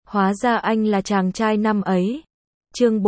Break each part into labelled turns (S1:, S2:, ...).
S1: Hóa ra anh là chàng trai năm ấy. Chương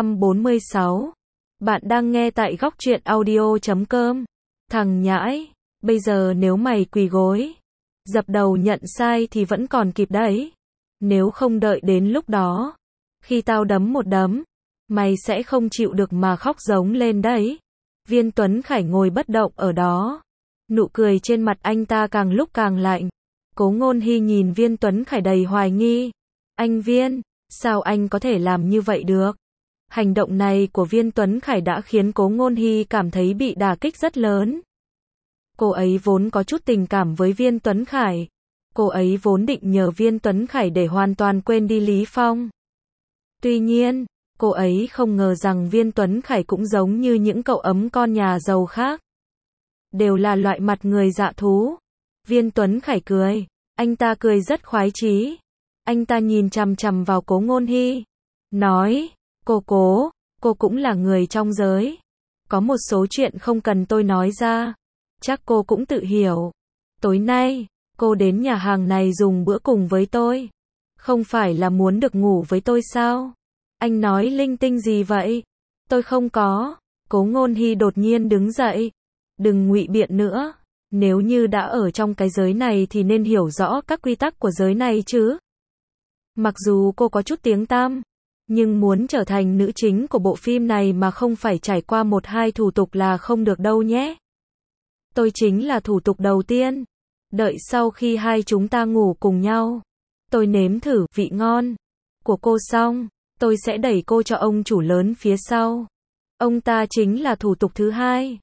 S1: 446. Bạn đang nghe tại góc truyện audio.com. Thằng nhãi, bây giờ nếu mày quỳ gối, dập đầu nhận sai thì vẫn còn kịp đấy. Nếu không đợi đến lúc đó, khi tao đấm một đấm, mày sẽ không chịu được mà khóc giống lên đấy. Viên Tuấn Khải ngồi bất động ở đó. Nụ cười trên mặt anh ta càng lúc càng lạnh. Cố Ngôn Hy nhìn Viên Tuấn Khải đầy hoài nghi. Anh Viên, sao anh có thể làm như vậy được? Hành động này của Viên Tuấn Khải đã khiến Cố Ngôn Hy cảm thấy bị đả kích rất lớn. Cô ấy vốn có chút tình cảm với Viên Tuấn Khải. Cô ấy vốn định nhờ Viên Tuấn Khải để hoàn toàn quên đi Lý Phong. Tuy nhiên, cô ấy không ngờ rằng Viên Tuấn Khải cũng giống như những cậu ấm con nhà giàu khác. Đều là loại mặt người dạ thú. Viên Tuấn Khải cười. Anh ta cười rất khoái chí. Anh ta nhìn chằm chằm vào Cố Ngôn Hy. Nói, cô cũng là người trong giới. Có một số chuyện không cần tôi nói ra. Chắc cô cũng tự hiểu. Tối nay, cô đến nhà hàng này dùng bữa cùng với tôi. Không phải là muốn được ngủ với tôi sao? Anh nói linh tinh gì vậy? Tôi không có. Cố Ngôn Hy đột nhiên đứng dậy. Đừng ngụy biện nữa. Nếu như đã ở trong cái giới này thì nên hiểu rõ các quy tắc của giới này chứ. Mặc dù cô có chút tiếng tăm, nhưng muốn trở thành nữ chính của bộ phim này mà không phải trải qua 1-2 thủ tục là không được đâu nhé. Tôi chính là thủ tục đầu tiên. Đợi sau khi hai chúng ta ngủ cùng nhau, tôi nếm thử vị ngon của cô xong, tôi sẽ đẩy cô cho ông chủ lớn phía sau. Ông ta chính là thủ tục thứ hai.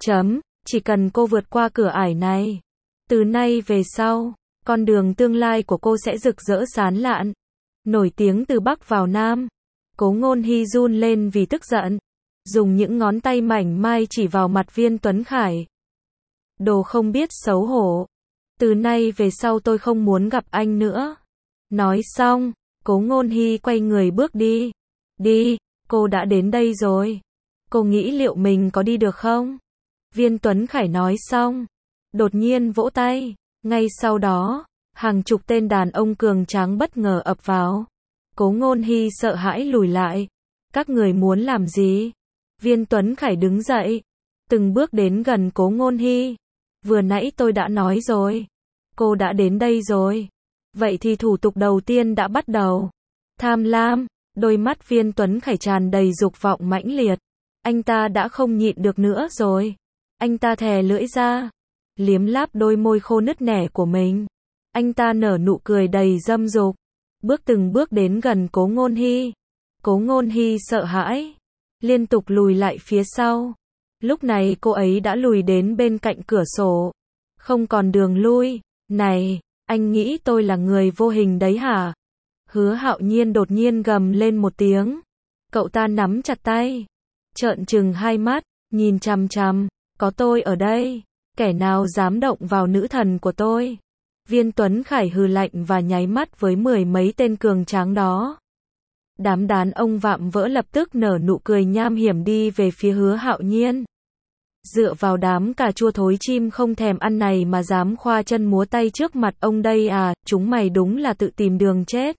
S1: Chỉ cần cô vượt qua cửa ải này, từ nay về sau, con đường tương lai của cô sẽ rực rỡ sáng lạn, nổi tiếng từ Bắc vào Nam. Cố Ngôn Hy run lên vì tức giận, dùng những ngón tay mảnh mai chỉ vào mặt Viên Tuấn Khải. Đồ không biết xấu hổ. Từ nay về sau tôi không muốn gặp anh nữa. Nói xong, Cố Ngôn Hy quay người bước đi. Đi, cô đã đến đây rồi. Cô nghĩ liệu mình có đi được không? Viên Tuấn Khải nói xong, đột nhiên vỗ tay. Ngay sau đó, hàng chục tên đàn ông cường tráng bất ngờ ập vào. Cố Ngôn Hy sợ hãi lùi lại. Các người muốn làm gì? Viên Tuấn Khải đứng dậy, từng bước đến gần Cố Ngôn Hy. Vừa nãy tôi đã nói rồi. Cô đã đến đây rồi. Vậy thì thủ tục đầu tiên đã bắt đầu. Tham lam, đôi mắt Viên Tuấn Khải tràn đầy dục vọng mãnh liệt. Anh ta đã không nhịn được nữa rồi. Anh ta thè lưỡi ra, liếm láp đôi môi khô nứt nẻ của mình. Anh ta nở nụ cười đầy dâm dục, từng bước đến gần Cố Ngôn Hy. Cố Ngôn Hy sợ hãi, liên tục lùi lại phía sau. Lúc này cô ấy đã lùi đến bên cạnh cửa sổ, không còn đường lui. Này, anh nghĩ tôi là người vô hình đấy hả? Hứa Hạo Nhiên đột nhiên gầm lên một tiếng. Cậu ta nắm chặt tay, trợn trừng hai mắt, nhìn chằm chằm. Có tôi ở đây, kẻ nào dám động vào nữ thần của tôi? Viên Tuấn Khải hừ lạnh và nháy mắt với 10 mấy tên cường tráng đó. Đám đàn ông vạm vỡ lập tức nở nụ cười nham hiểm đi về phía Hứa Hạo Nhiên. Dựa vào đám cà chua thối chim không thèm ăn này mà dám khoa chân múa tay trước mặt ông đây à, chúng mày đúng là tự tìm đường chết.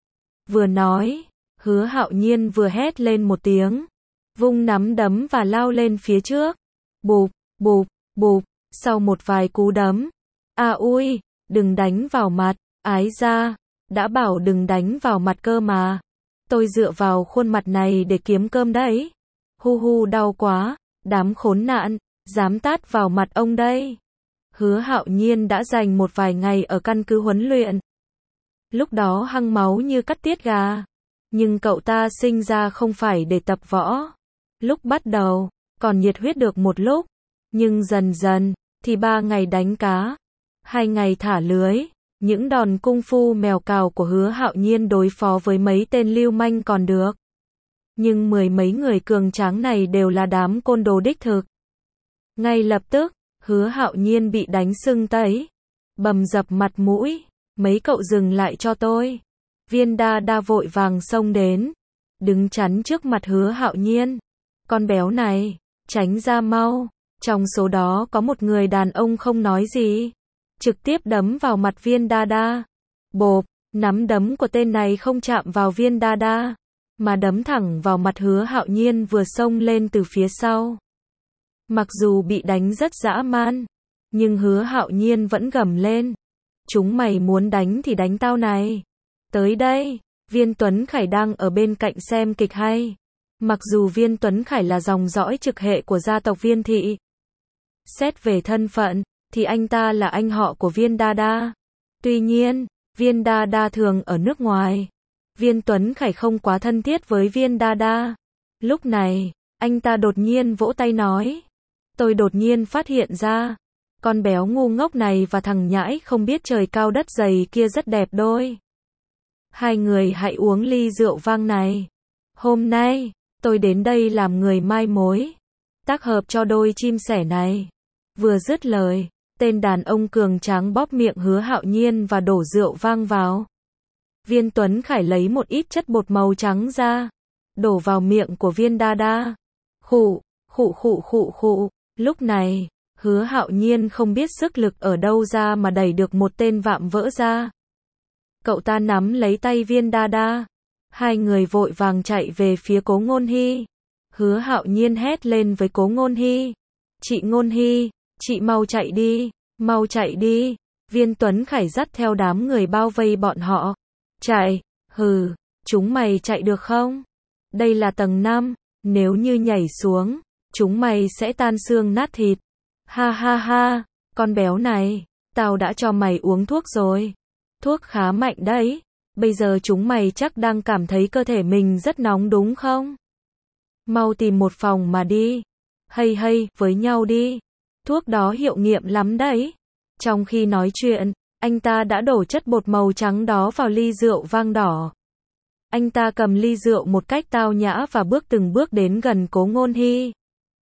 S1: Vừa nói, Hứa Hạo Nhiên vừa hét lên một tiếng, vung nắm đấm và lao lên phía trước. Bụp, bụp, bụp, sau một vài cú đấm. À ui, đừng đánh vào mặt, ái da, đã bảo đừng đánh vào mặt cơ mà. Tôi dựa vào khuôn mặt này để kiếm cơm đấy. Hu đau quá, đám khốn nạn, dám tát vào mặt ông đây. Hứa Hạo Nhiên đã dành một vài ngày ở căn cứ huấn luyện. Lúc đó hăng máu như cắt tiết gà. Nhưng cậu ta sinh ra không phải để tập võ. Lúc bắt đầu, còn nhiệt huyết được một lúc, nhưng dần dần, thì 3 ngày đánh cá, 2 ngày thả lưới, những đòn cung phu mèo cào của Hứa Hạo Nhiên đối phó với mấy tên lưu manh còn được. Nhưng 10 mấy người cường tráng này đều là đám côn đồ đích thực. Ngay lập tức, Hứa Hạo Nhiên bị đánh sưng tấy, bầm dập mặt mũi. Mấy cậu dừng lại cho tôi. Viên Đa Đa vội vàng xông đến, đứng chắn trước mặt Hứa Hạo Nhiên. Con béo này, tránh ra mau. Trong số đó có một người đàn ông không nói gì, trực tiếp đấm vào mặt Viên Đa Đa. Bộp, Nắm đấm của tên này không chạm vào Viên Đa Đa, mà đấm thẳng vào mặt Hứa Hạo Nhiên vừa xông lên từ phía sau. Mặc dù bị đánh rất dã man, nhưng Hứa Hạo Nhiên vẫn gầm lên. Chúng mày muốn đánh thì đánh tao này. Tới đây, Viên Tuấn Khải đang ở bên cạnh xem kịch hay. Mặc dù Viên Tuấn Khải là dòng dõi trực hệ của gia tộc Viên Thị. Xét về thân phận, thì anh ta là anh họ của Viên Đa Đa. Tuy nhiên, Viên Đa Đa thường ở nước ngoài. Viên Tuấn Khải không quá thân thiết với Viên Đa Đa. Lúc này, anh ta đột nhiên vỗ tay nói. Tôi đột nhiên phát hiện ra, con béo ngu ngốc này và thằng nhãi không biết trời cao đất dày kia rất đẹp đôi. Hai người hãy uống ly rượu vang này. Hôm nay, tôi đến đây làm người mai mối, tác hợp cho đôi chim sẻ này. Vừa dứt lời, tên đàn ông cường tráng bóp miệng Hứa Hạo Nhiên và đổ rượu vang vào. Viên Tuấn Khải lấy một ít chất bột màu trắng ra, đổ vào miệng của Viên Đa Đa. Khụ, khụ khụ khụ khụ. Lúc này, Hứa Hạo Nhiên không biết sức lực ở đâu ra mà đẩy được một tên vạm vỡ ra. Cậu ta nắm lấy tay Viên Đa Đa. Hai người vội vàng chạy về phía Cố Ngôn Hy. Hứa Hạo Nhiên hét lên với Cố Ngôn Hy. Chị Ngôn Hy, chị mau chạy đi, mau chạy đi. Viên Tuấn Khải dắt theo đám người bao vây bọn họ. Chạy, hừ, chúng mày chạy được không? Đây là tầng 5, nếu như nhảy xuống, chúng mày sẽ tan xương nát thịt. Ha ha ha, con béo này, tao đã cho mày uống thuốc rồi. Thuốc khá mạnh đấy, bây giờ chúng mày chắc đang cảm thấy cơ thể mình rất nóng đúng không? Mau tìm một phòng mà đi. Hay hay, với nhau đi. Thuốc đó hiệu nghiệm lắm đấy. Trong khi nói chuyện, anh ta đã đổ chất bột màu trắng đó vào ly rượu vang đỏ. Anh ta cầm ly rượu một cách tao nhã và bước từng bước đến gần Cố Ngôn Hy.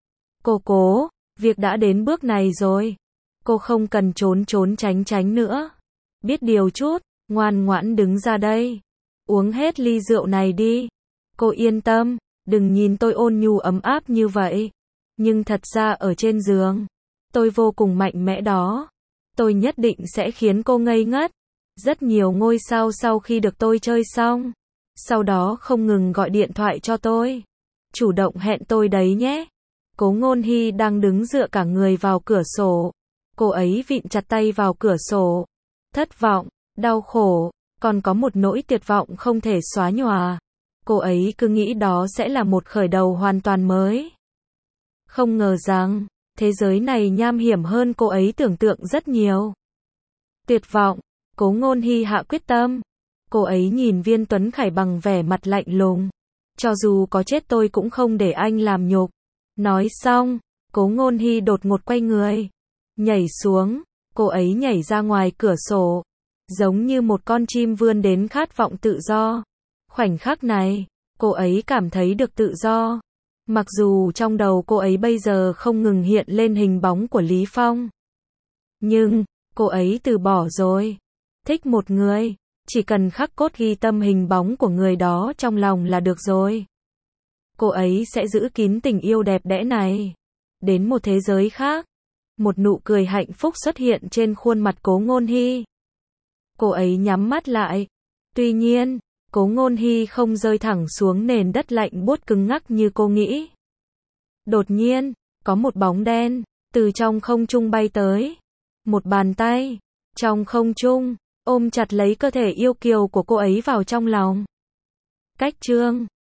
S1: Cố, việc đã đến bước này rồi. Cô không cần trốn tránh nữa. Biết điều chút, ngoan ngoãn đứng ra đây. Uống hết ly rượu này đi. Cô yên tâm, đừng nhìn tôi ôn nhu ấm áp như vậy. Nhưng thật ra ở trên giường, tôi vô cùng mạnh mẽ đó. Tôi nhất định sẽ khiến cô ngây ngất. Rất nhiều ngôi sao sau khi được tôi chơi xong, sau đó không ngừng gọi điện thoại cho tôi. Chủ động hẹn tôi đấy nhé. Cố Ngôn Hy đang đứng dựa cả người vào cửa sổ. Cô ấy vịn chặt tay vào cửa sổ. Thất vọng, đau khổ, còn có một nỗi tuyệt vọng không thể xóa nhòa. Cô ấy cứ nghĩ đó sẽ là một khởi đầu hoàn toàn mới. Không ngờ rằng, thế giới này nham hiểm hơn cô ấy tưởng tượng rất nhiều. Tuyệt vọng, Cố Ngôn Hy hạ quyết tâm. Cô ấy nhìn Viên Tuấn Khải bằng vẻ mặt lạnh lùng. Cho dù có chết tôi cũng không để anh làm nhục. Nói xong, Cố Ngôn Hy đột ngột quay người. Nhảy xuống, cô ấy nhảy ra ngoài cửa sổ. Giống như một con chim vươn đến khát vọng tự do. Khoảnh khắc này, cô ấy cảm thấy được tự do. Mặc dù trong đầu cô ấy bây giờ không ngừng hiện lên hình bóng của Lý Phong. Nhưng, cô ấy từ bỏ rồi. Thích một người, chỉ cần khắc cốt ghi tâm hình bóng của người đó trong lòng là được rồi. Cô ấy sẽ giữ kín tình yêu đẹp đẽ này. Đến một thế giới khác. Một nụ cười hạnh phúc xuất hiện trên khuôn mặt Cố Ngôn Hy. Cô ấy nhắm mắt lại. Tuy nhiên, Cố Ngôn Hy không rơi thẳng xuống nền đất lạnh buốt cứng ngắc như cô nghĩ. Đột nhiên, có một bóng đen từ trong không trung bay tới. Một bàn tay trong không trung ôm chặt lấy cơ thể yêu kiều của cô ấy vào trong lòng. Cách chương